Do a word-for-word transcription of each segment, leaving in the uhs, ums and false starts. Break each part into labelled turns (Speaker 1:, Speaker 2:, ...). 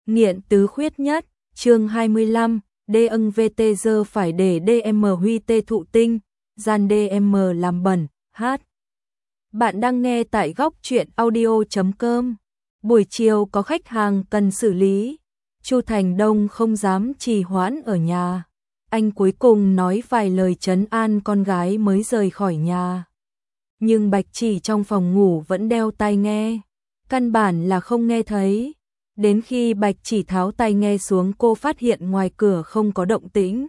Speaker 1: Nghiện tứ khuyết nhất, chương hai mươi lăm, đê âng vê tê giờ phải để đê em huy tê thụ tinh, gian đê em làm bẩn, hát. Bạn đang nghe tại góc truyện audio chấm com. Buổi chiều có khách hàng cần xử lý. Chu Thành Đông không dám trì hoãn ở nhà. Anh cuối cùng nói vài lời trấn an con gái mới rời khỏi nhà. Nhưng Bạch Chỉ trong phòng ngủ vẫn đeo tai nghe. Căn bản là không nghe thấy. Đến khi Bạch Chỉ tháo tai nghe xuống, cô phát hiện ngoài cửa không có động tĩnh.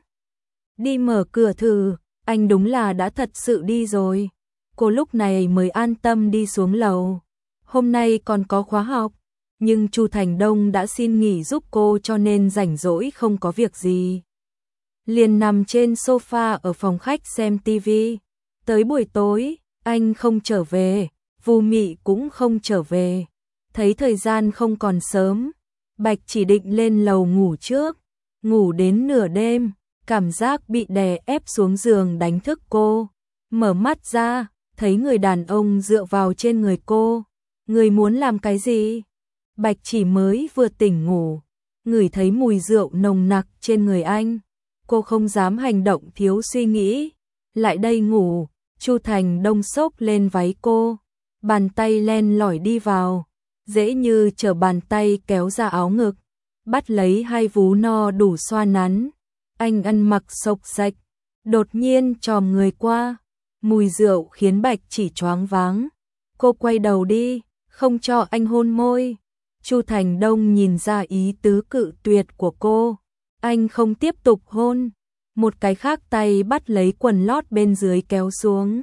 Speaker 1: Đi mở cửa thử, anh đúng là đã thật sự đi rồi. Cô lúc này mới an tâm đi xuống lầu. Hôm nay còn có khóa học, nhưng Chu Thành Đông đã xin nghỉ giúp cô cho nên rảnh rỗi không có việc gì. Liền nằm trên sofa ở phòng khách xem tivi. Tới buổi tối, anh không trở về, Vu Mị cũng không trở về. Thấy thời gian không còn sớm, Bạch Chỉ định lên lầu ngủ trước. Ngủ đến nửa đêm, cảm giác bị đè ép xuống giường đánh thức cô. Mở mắt ra, thấy người đàn ông dựa vào trên người cô. Người muốn làm cái gì? Bạch Chỉ mới vừa tỉnh ngủ, ngửi thấy mùi rượu nồng nặc trên người anh. Cô không dám hành động thiếu suy nghĩ. Lại đây ngủ. Chu Thành Đông xốc lên váy cô, bàn tay len lỏi đi vào, dễ như trở bàn tay kéo ra áo ngực, bắt lấy hai vú no đủ xoa nắn. Anh ăn mặc xộc xạch, đột nhiên chòm người qua, mùi rượu khiến Bạch Chỉ choáng váng. Cô quay đầu đi, không cho anh hôn môi. Chu Thành Đông nhìn ra ý tứ cự tuyệt của cô, anh không tiếp tục hôn. Một cái khác tay bắt lấy quần lót bên dưới kéo xuống.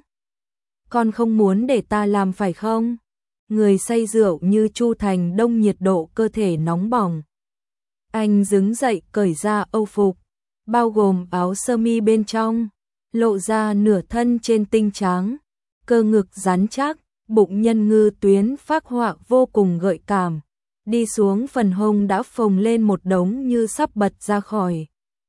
Speaker 1: Con không muốn để ta làm phải không? Người say rượu như Chu Thành Đông nhiệt độ cơ thể nóng bỏng. Anh đứng dậy cởi ra âu phục, bao gồm áo sơ mi bên trong, lộ ra nửa thân trên tinh trắng, cơ ngực rắn chắc, bụng nhân ngư tuyến phác họa vô cùng gợi cảm. Đi xuống phần hông đã phồng lên một đống như sắp bật ra khỏi.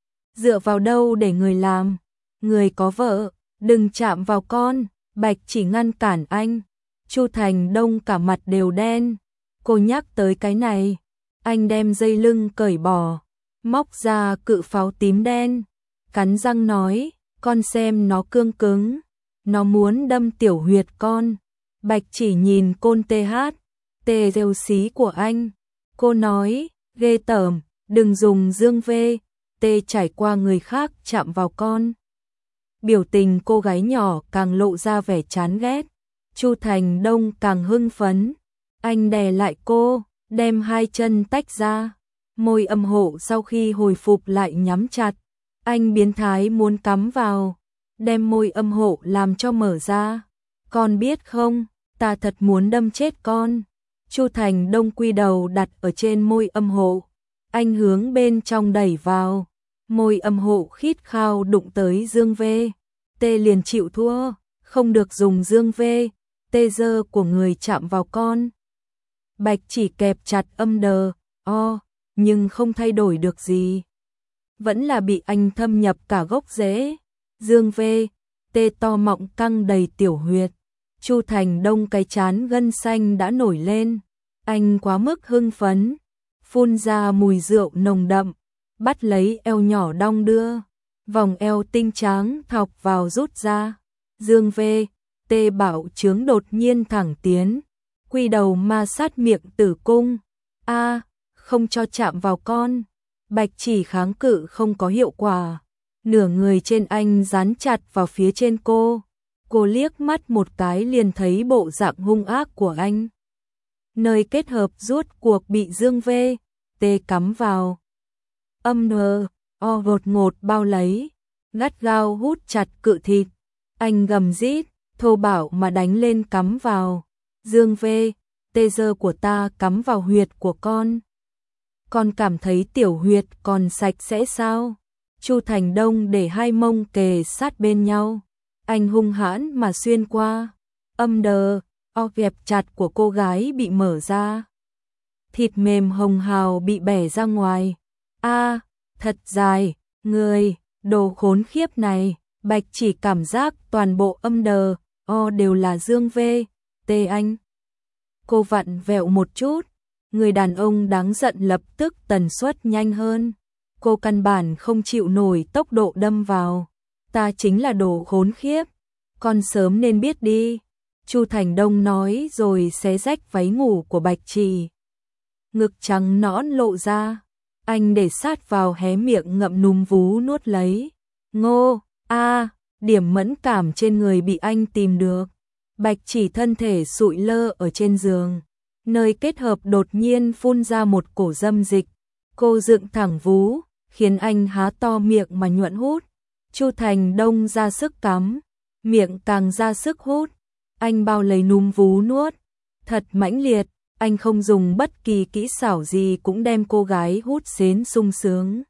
Speaker 1: Dựa vào đâu để người làm? Người có vợ, đừng chạm vào con. Bạch Chỉ ngăn cản anh. Chu Thành Đông cả mặt đều đen. Cô nhắc tới cái này, anh đem dây lưng cởi bỏ, móc ra cự pháo tím đen, cắn răng nói, con xem nó cương cứng, nó muốn đâm tiểu huyệt con. Bạch Chỉ nhìn côn tê hát, tê rêu xí của anh. Cô nói, ghê tởm, đừng dùng dương vê, tê trải qua người khác chạm vào con. Biểu tình cô gái nhỏ càng lộ ra vẻ chán ghét. Chu Thành Đông càng hưng phấn. Anh đè lại cô, đem hai chân tách ra. Môi âm hộ sau khi hồi phục lại nhắm chặt. Anh biến thái muốn cắm vào, đem môi âm hộ làm cho mở ra. Con biết không, ta thật muốn đâm chết con. Chu Thành Đông quy đầu đặt ở trên môi âm hộ. Anh hướng bên trong đẩy vào. Môi âm hộ khít khao đụng tới dương vê. Tê liền chịu thua, không được dùng dương vê, tê dơ của người chạm vào con. Bạch Chỉ kẹp chặt âm đờ, o, nhưng không thay đổi được gì. Vẫn là bị anh thâm nhập cả gốc rễ. Dương vê, tê to mọng căng đầy tiểu huyệt. Chu Thành Đông cái chán gân xanh đã nổi lên. Anh quá mức hưng phấn, phun ra mùi rượu nồng đậm, bắt lấy eo nhỏ đong đưa. Vòng eo tinh trắng thọc vào rút ra. Dương vê, tê bảo chướng đột nhiên thẳng tiến. Quy đầu ma sát miệng tử cung. A, không cho chạm vào con. Bạch Chỉ kháng cự không có hiệu quả. Nửa người trên anh dán chặt vào phía trên cô. Cô liếc mắt một cái liền thấy bộ dạng hung ác của anh. Nơi kết hợp rút cuộc bị dương vê, tê cắm vào. Âm nờ, o đột ngột bao lấy, gắt gao hút chặt cự thịt. Anh gầm rít, thô bạo mà đánh lên cắm vào. Dương vê, tê dơ của ta cắm vào huyệt của con. Con cảm thấy tiểu huyệt còn sạch sẽ sao? Chu Thành Đông để hai mông kề sát bên nhau. Anh hung hãn mà xuyên qua. Âm đờ, o kẹp chặt của cô gái bị mở ra. Thịt mềm hồng hào bị bẻ ra ngoài. A, thật dài, người, đồ khốn khiếp này. Bạch Chỉ cảm giác toàn bộ âm đờ, o đều là dương vê, tê anh. Cô vặn vẹo một chút, Người đàn ông đáng giận lập tức tần suất nhanh hơn. Cô căn bản không chịu nổi tốc độ đâm vào. Ta chính là đồ khốn khiếp. Con sớm nên biết đi. Chu Thành Đông nói rồi xé rách váy ngủ của Bạch Chỉ. Ngực trắng nõn lộ ra. Anh để sát vào hé miệng ngậm núm vú nuốt lấy. Ngô, a, điểm mẫn cảm trên người bị anh tìm được. Bạch Chỉ thân thể sụi lơ ở trên giường. Nơi kết hợp đột nhiên phun ra một cổ dâm dịch. Cô dựng thẳng vú, khiến anh há to miệng mà nhuận hút. Chu Thành Đông ra sức cắm, miệng càng ra sức hút. Anh bao lấy núm vú nuốt. Thật mãnh liệt, anh không dùng bất kỳ kỹ xảo gì cũng đem cô gái hút xến sung sướng.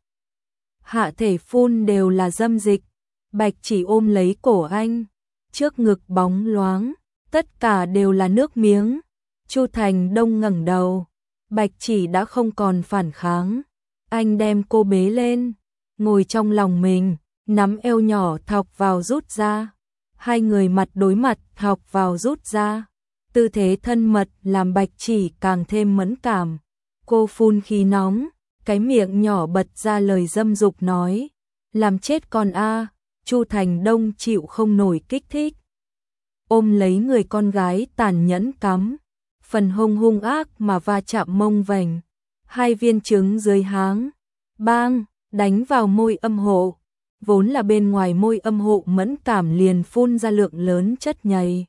Speaker 1: Hạ thể phun đều là dâm dịch. Bạch Chỉ ôm lấy cổ anh. Trước ngực bóng loáng, tất cả đều là nước miếng. Chu Thành Đông ngẩng đầu. Bạch Chỉ đã không còn phản kháng. Anh đem cô bế lên, ngồi trong lòng mình, nắm eo nhỏ thọc vào rút ra. Hai người mặt đối mặt thọc vào rút ra. Tư thế thân mật làm Bạch Chỉ càng thêm mẫn cảm. Cô phun khí nóng, cái miệng nhỏ bật ra lời dâm dục nói. Làm chết con a. Chu Thành Đông chịu không nổi kích thích. Ôm lấy người con gái tàn nhẫn cắm. Phần hông hung ác mà va chạm mông vành. Hai viên trứng dưới háng. Bang, đánh vào môi âm hộ. Vốn là bên ngoài môi âm hộ mẫn cảm liền phun ra lượng lớn chất nhầy.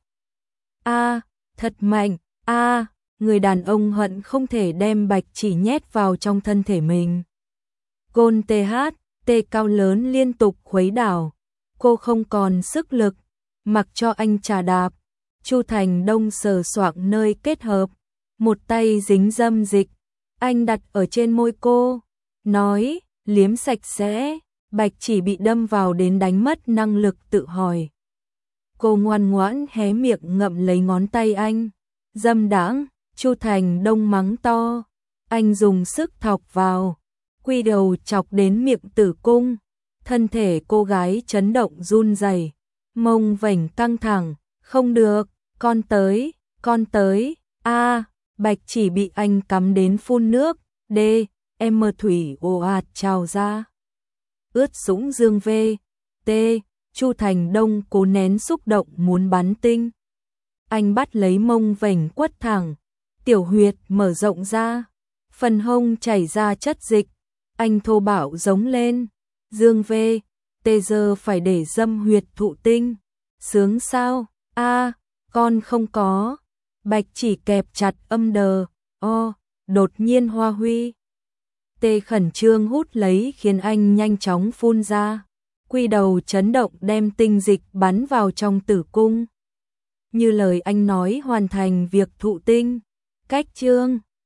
Speaker 1: A, thật mạnh, a, người đàn ông hận không thể đem Bạch Chỉ nhét vào trong thân thể mình. Gôn tê hát, tê cao lớn liên tục khuấy đảo. Cô không còn sức lực, mặc cho anh trà đạp. Chu Thành Đông sờ soạng nơi kết hợp, một tay dính dâm dịch, anh đặt ở trên môi cô, nói, liếm sạch sẽ. Bạch Chỉ bị đâm vào đến đánh mất năng lực tự hỏi. Cô ngoan ngoãn hé miệng ngậm lấy ngón tay anh. Dâm đãng, Chu Thành Đông mắng to. Anh dùng sức thọc vào, quy đầu chọc đến miệng tử cung. Thân thể cô gái chấn động run rẩy, mông vành căng thẳng. Không được, con tới, con tới. A, Bạch Chỉ bị anh cắm đến phun nước. D, em thủy ồ ạt trào ra. Ướt sũng dương vê. T, Chu Thành Đông cố nén xúc động muốn bắn tinh. Anh bắt lấy mông vành quất thẳng, tiểu huyệt mở rộng ra, phần hông chảy ra chất dịch. Anh thô bạo giống lên. Dương vê, tê giờ phải để dâm huyệt thụ tinh. Sướng sao? A, con không có. Bạch Chỉ kẹp chặt âm đờ. O, đột nhiên hoa huy. Tê khẩn trương hút lấy khiến anh nhanh chóng phun ra. Quy đầu chấn động đem tinh dịch bắn vào trong tử cung. Như lời anh nói hoàn thành việc thụ tinh. Cách chương